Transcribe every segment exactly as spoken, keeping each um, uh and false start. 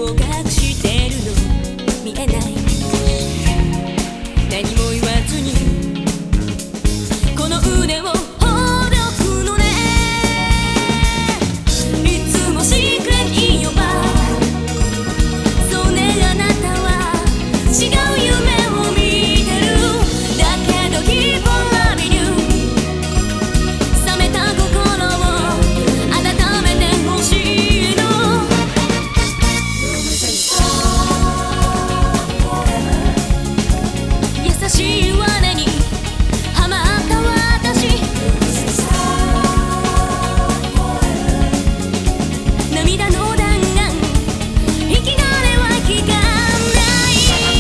隠してるの見えない。何も言わずにこの腕をほどくのね。いつもシークレットいいよば。そうね、あなたは違う夢を見てる。だけど Keep on loving you。 冷めた心を温めてほしいの。優しい罠にはまった私。涙の弾丸、生き金は効かない。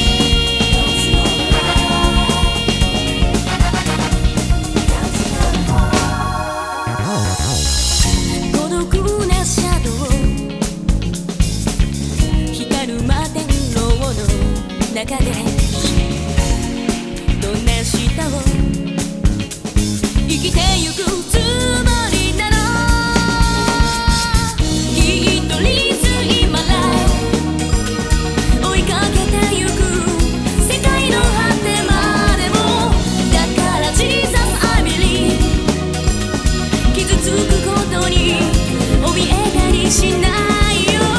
孤独なシャドウ、光る摩天楼の中でどんな舌を生きてゆくつもりなの。きっと Live in my life 追いかけてゆく世界の果てまでも。だから Jesus I believe 傷つくことに怯えたりしないよ。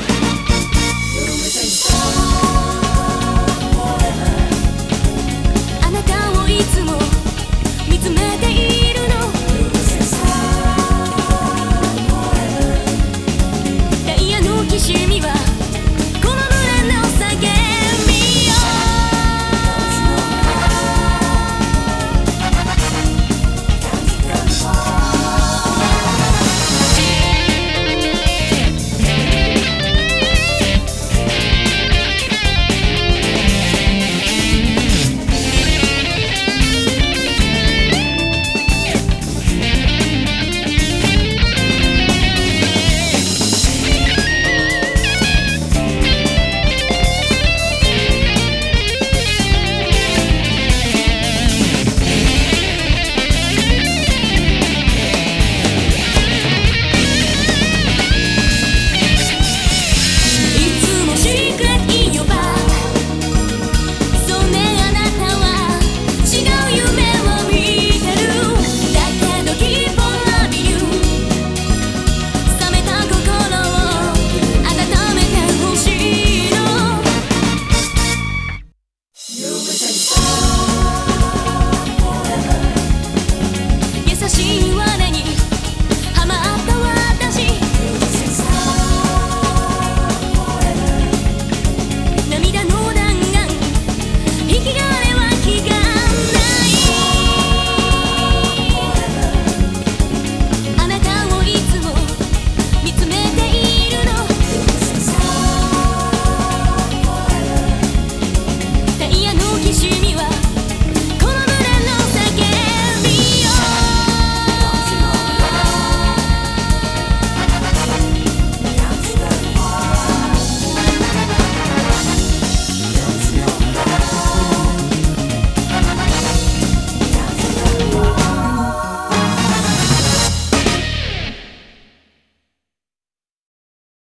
あなたをいつも見つめているの。ダイヤのきしみはこの胸の叫びよ。いつもシークレット